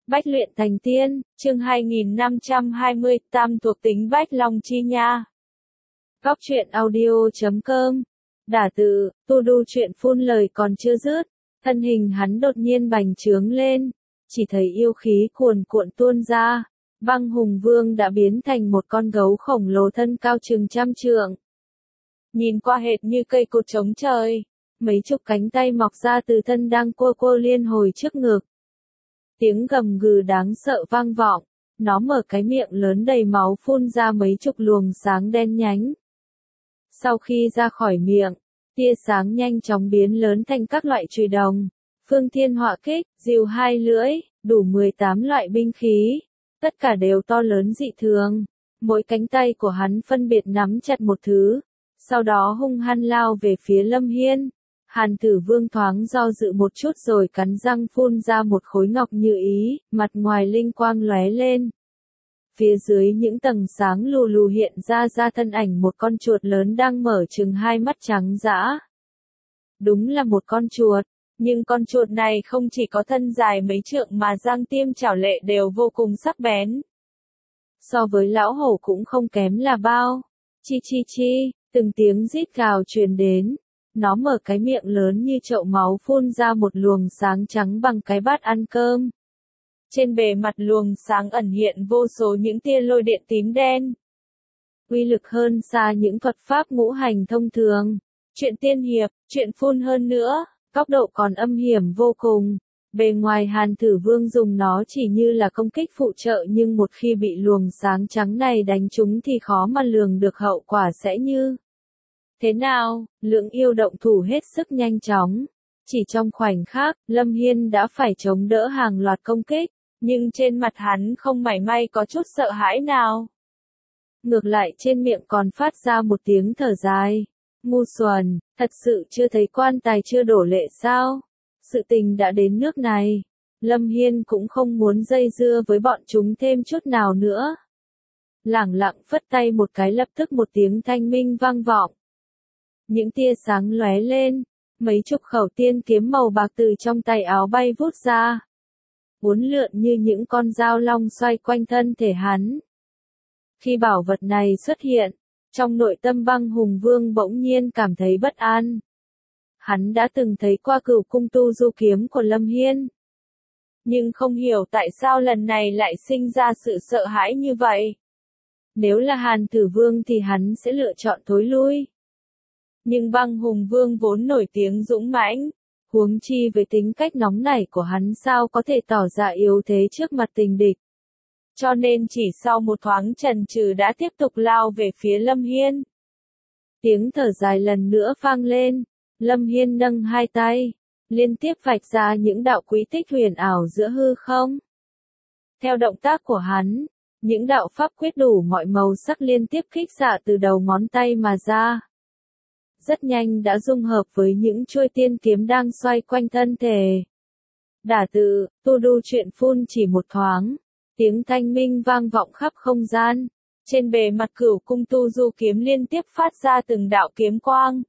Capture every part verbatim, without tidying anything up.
Bách luyện thành tiên, chương hai nghìn năm trăm hai mươi, tam thuộc tính Bách Long Chi Nha. Góc truyện audio chấm com. Đả từ, tu đu chuyện phun lời còn chưa dứt, thân hình hắn đột nhiên bành trướng lên, chỉ thấy yêu khí cuồn cuộn tuôn ra, Băng Hùng Vương đã biến thành một con gấu khổng lồ thân cao chừng trăm trượng. Nhìn qua hệt như cây cột trống trời, mấy chục cánh tay mọc ra từ thân đang cua cua liên hồi trước ngực. Tiếng gầm gừ đáng sợ vang vọng, nó mở cái miệng lớn đầy máu phun ra mấy chục luồng sáng đen nhánh. Sau khi ra khỏi miệng, tia sáng nhanh chóng biến lớn thành các loại chùy đồng, phương thiên họa kích, rìu hai lưỡi, đủ mười tám loại binh khí, tất cả đều to lớn dị thường. Mỗi cánh tay của hắn phân biệt nắm chặt một thứ, sau đó hung hăng lao về phía Lâm Hiên. Hàn Tử Vương thoáng do dự một chút rồi cắn răng phun ra một khối ngọc như ý, mặt ngoài linh quang lóe lên. Phía dưới những tầng sáng lù lù hiện ra ra thân ảnh một con chuột lớn đang mở trừng hai mắt trắng dã. Đúng là một con chuột, nhưng con chuột này không chỉ có thân dài mấy trượng mà răng tiêm chảo lệ đều vô cùng sắc bén. So với lão hổ cũng không kém là bao. Chi chi chi, từng tiếng rít gào truyền đến. Nó mở cái miệng lớn như chậu máu phun ra một luồng sáng trắng bằng cái bát ăn cơm. Trên bề mặt luồng sáng ẩn hiện vô số những tia lôi điện tím đen. Uy lực hơn xa những thuật pháp ngũ hành thông thường. Chuyện tiên hiệp, chuyện phun hơn nữa, góc độ còn âm hiểm vô cùng. Bề ngoài Hàn Tử Vương dùng nó chỉ như là công kích phụ trợ, nhưng một khi bị luồng sáng trắng này đánh trúng thì khó mà lường được hậu quả sẽ như thế nào. Lưỡng yêu động thủ hết sức nhanh chóng. Chỉ trong khoảnh khắc, Lâm Hiên đã phải chống đỡ hàng loạt công kích, nhưng trên mặt hắn không mảy may có chút sợ hãi nào. Ngược lại trên miệng còn phát ra một tiếng thở dài. Ngu xuẩn, thật sự chưa thấy quan tài chưa đổ lệ sao? Sự tình đã đến nước này. Lâm Hiên cũng không muốn dây dưa với bọn chúng thêm chút nào nữa. Lẳng lặng phất tay một cái, lập tức một tiếng thanh minh vang vọng. Những tia sáng lóe lên, mấy chục khẩu tiên kiếm màu bạc từ trong tay áo bay vút ra. Uốn lượn như những con dao long xoay quanh thân thể hắn. Khi bảo vật này xuất hiện, trong nội tâm Băng Hùng Vương bỗng nhiên cảm thấy bất an. Hắn đã từng thấy qua Cửu Cung Tu Du kiếm của Lâm Hiên, nhưng không hiểu tại sao lần này lại sinh ra sự sợ hãi như vậy. Nếu là Hàn Tử Vương thì hắn sẽ lựa chọn thối lui. Nhưng Băng Hùng Vương vốn nổi tiếng dũng mãnh, huống chi với tính cách nóng nảy của hắn sao có thể tỏ ra yếu thế trước mặt tình địch. Cho nên chỉ sau một thoáng chần chừ đã tiếp tục lao về phía Lâm Hiên. Tiếng thở dài lần nữa vang lên, Lâm Hiên nâng hai tay, liên tiếp vạch ra những đạo quy tích huyền ảo giữa hư không. Theo động tác của hắn, những đạo pháp quyết đủ mọi màu sắc liên tiếp kích xạ từ đầu ngón tay mà ra. Rất nhanh đã dung hợp với những chuôi tiên kiếm đang xoay quanh thân thể. Đả từ, tu đu chuyện phun chỉ một thoáng, tiếng thanh minh vang vọng khắp không gian. Trên bề mặt Cửu Cung Tu Du kiếm liên tiếp phát ra từng đạo kiếm quang.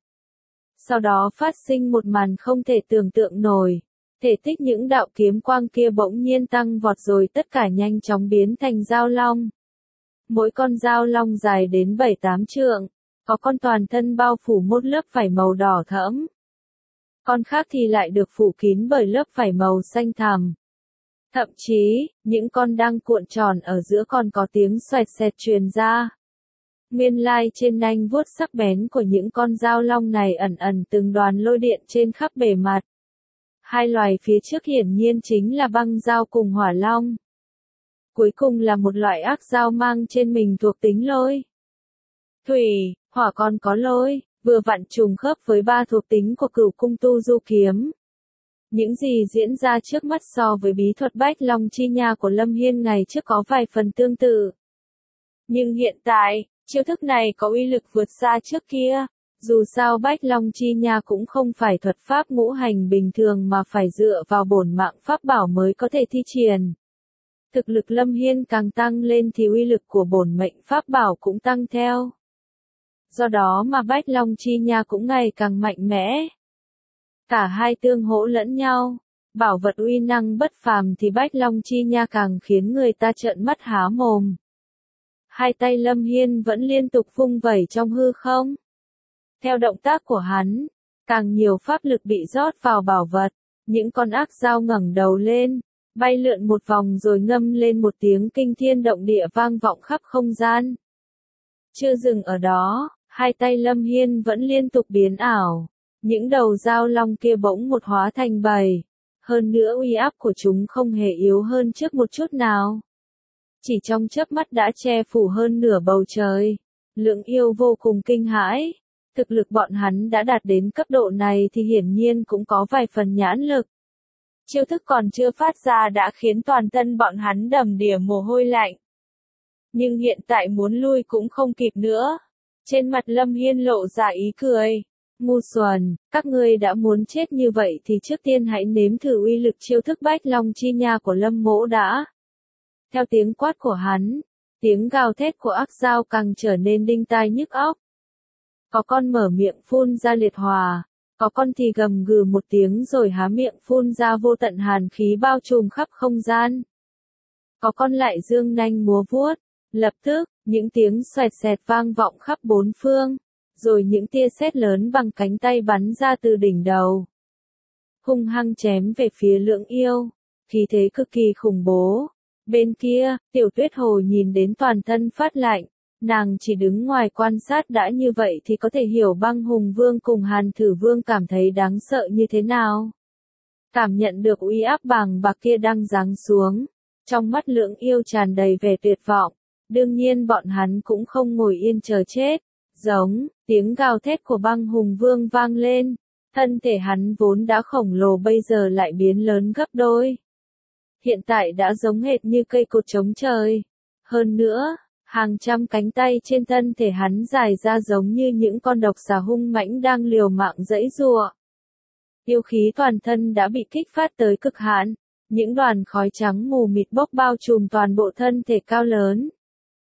Sau đó phát sinh một màn không thể tưởng tượng nổi. Thể tích những đạo kiếm quang kia bỗng nhiên tăng vọt rồi tất cả nhanh chóng biến thành dao long. Mỗi con dao long dài đến bảy tám trượng. Có con toàn thân bao phủ một lớp vảy màu đỏ thẫm. Con khác thì lại được phủ kín bởi lớp vảy màu xanh thẳm. Thậm chí, những con đang cuộn tròn ở giữa còn có tiếng xoẹt xẹt truyền ra. Nguyên lai trên nanh vuốt sắc bén của những con dao long này ẩn ẩn từng đoàn lôi điện trên khắp bề mặt. Hai loài phía trước hiển nhiên chính là băng dao cùng hỏa long. Cuối cùng là một loại ác dao mang trên mình thuộc tính lôi, thủy, hỏa còn có lôi, vừa vặn trùng khớp với ba thuộc tính của Cửu Cung Tu Du kiếm. Những gì diễn ra trước mắt so với bí thuật Bách Long Chi Nha của Lâm Hiên ngày trước có vài phần tương tự. Nhưng hiện tại, chiêu thức này có uy lực vượt xa trước kia. Dù sao Bách Long Chi Nha cũng không phải thuật pháp ngũ hành bình thường mà phải dựa vào bổn mạng pháp bảo mới có thể thi triển. Thực lực Lâm Hiên càng tăng lên thì uy lực của bổn mệnh pháp bảo cũng tăng theo. Do đó mà Bách Long Chi Nha cũng ngày càng mạnh mẽ. Cả hai tương hỗ lẫn nhau, bảo vật uy năng bất phàm thì Bách Long Chi Nha càng khiến người ta trợn mắt há mồm. Hai tay Lâm Hiên vẫn liên tục vung vẩy trong hư không. Theo động tác của hắn, càng nhiều pháp lực bị rót vào bảo vật, những con ác dao ngẩng đầu lên, bay lượn một vòng rồi ngâm lên một tiếng kinh thiên động địa vang vọng khắp không gian. Chưa dừng ở đó, hai tay Lâm Hiên vẫn liên tục biến ảo, những đầu dao long kia bỗng một hóa thành bầy, hơn nữa uy áp của chúng không hề yếu hơn trước một chút nào. Chỉ trong chớp mắt đã che phủ hơn nửa bầu trời, Lượng Yêu vô cùng kinh hãi. Thực lực bọn hắn đã đạt đến cấp độ này thì hiển nhiên cũng có vài phần nhãn lực. Chiêu thức còn chưa phát ra đã khiến toàn thân bọn hắn đầm đìa mồ hôi lạnh. Nhưng hiện tại muốn lui cũng không kịp nữa. Trên mặt Lâm Hiên lộ ra ý cười. Ngu xuẩn, các ngươi đã muốn chết như vậy thì trước tiên hãy nếm thử uy lực chiêu thức Bách Long Chi Nha của Lâm Mỗ đã. Theo tiếng quát của hắn, tiếng gào thét của ác dao càng trở nên đinh tai nhức óc. Có con mở miệng phun ra liệt hỏa, có con thì gầm gừ một tiếng rồi há miệng phun ra vô tận hàn khí bao trùm khắp không gian. Có con lại dương nanh múa vuốt, lập tức, những tiếng xoẹt xẹt vang vọng khắp bốn phương, rồi những tia sét lớn bằng cánh tay bắn ra từ đỉnh đầu. Hung hăng chém về phía Lượng Yêu, khí thế cực kỳ khủng bố. Bên kia, Tiểu Tuyết Hồ nhìn đến toàn thân phát lạnh. Nàng chỉ đứng ngoài quan sát đã như vậy thì có thể hiểu Băng Hùng Vương cùng Hàn Thử Vương cảm thấy đáng sợ như thế nào. Cảm nhận được uy áp bàng bạc kia đang giáng xuống, trong mắt Lượng Yêu tràn đầy vẻ tuyệt vọng. Đương nhiên bọn hắn cũng không ngồi yên chờ chết. Giống, tiếng gào thét của Băng Hùng Vương vang lên, thân thể hắn vốn đã khổng lồ bây giờ lại biến lớn gấp đôi. Hiện tại đã giống hệt như cây cột chống trời. Hơn nữa, hàng trăm cánh tay trên thân thể hắn dài ra giống như những con độc xà hung mãnh đang liều mạng giãy giụa. Yêu khí toàn thân đã bị kích phát tới cực hạn, những đoàn khói trắng mù mịt bốc bao trùm toàn bộ thân thể cao lớn.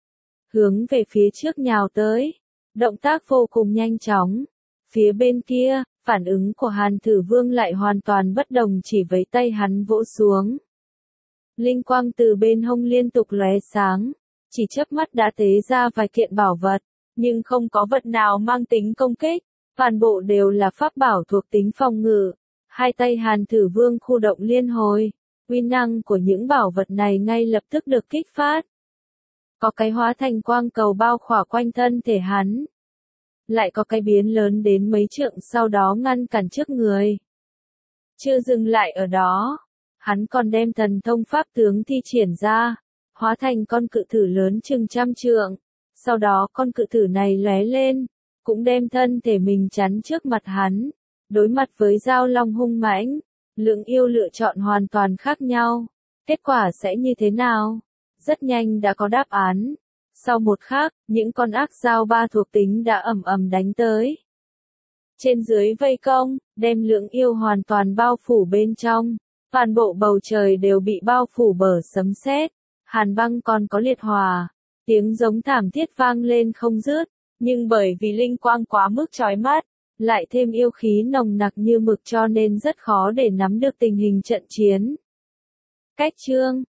Hướng về phía trước nhào tới, động tác vô cùng nhanh chóng. Phía bên kia, phản ứng của Hàn Thử Vương lại hoàn toàn bất đồng, chỉ với tay hắn vỗ xuống. Linh quang từ bên hông liên tục lóe sáng. Chỉ chớp mắt đã tế ra vài kiện bảo vật, nhưng không có vật nào mang tính công kích, toàn bộ đều là pháp bảo thuộc tính phòng ngự. Hai tay Hàn Thử Vương khu động liên hồi, uy năng của những bảo vật này ngay lập tức được kích phát. Có cái hóa thành quang cầu bao khỏa quanh thân thể hắn, lại có cái biến lớn đến mấy trượng sau đó ngăn cản trước người. Chưa dừng lại ở đó, hắn còn đem thần thông pháp tướng thi triển ra. Hóa thành con cự thử lớn chừng trăm trượng, sau đó con cự thử này lóe lên, cũng đem thân thể mình chắn trước mặt hắn. Đối mặt với dao long hung mãnh, Lượng Yêu lựa chọn hoàn toàn khác nhau. Kết quả sẽ như thế nào? Rất nhanh đã có đáp án. Sau một khắc, những con ác dao ba thuộc tính đã ầm ầm đánh tới. Trên dưới vây công, đem Lượng Yêu hoàn toàn bao phủ bên trong. Toàn bộ bầu trời đều bị bao phủ bởi sấm sét. Hàn băng còn có liệt hỏa, tiếng giống thảm thiết vang lên không dứt, nhưng bởi vì linh quang quá mức chói mắt, lại thêm yêu khí nồng nặc như mực cho nên rất khó để nắm được tình hình trận chiến. Cách chương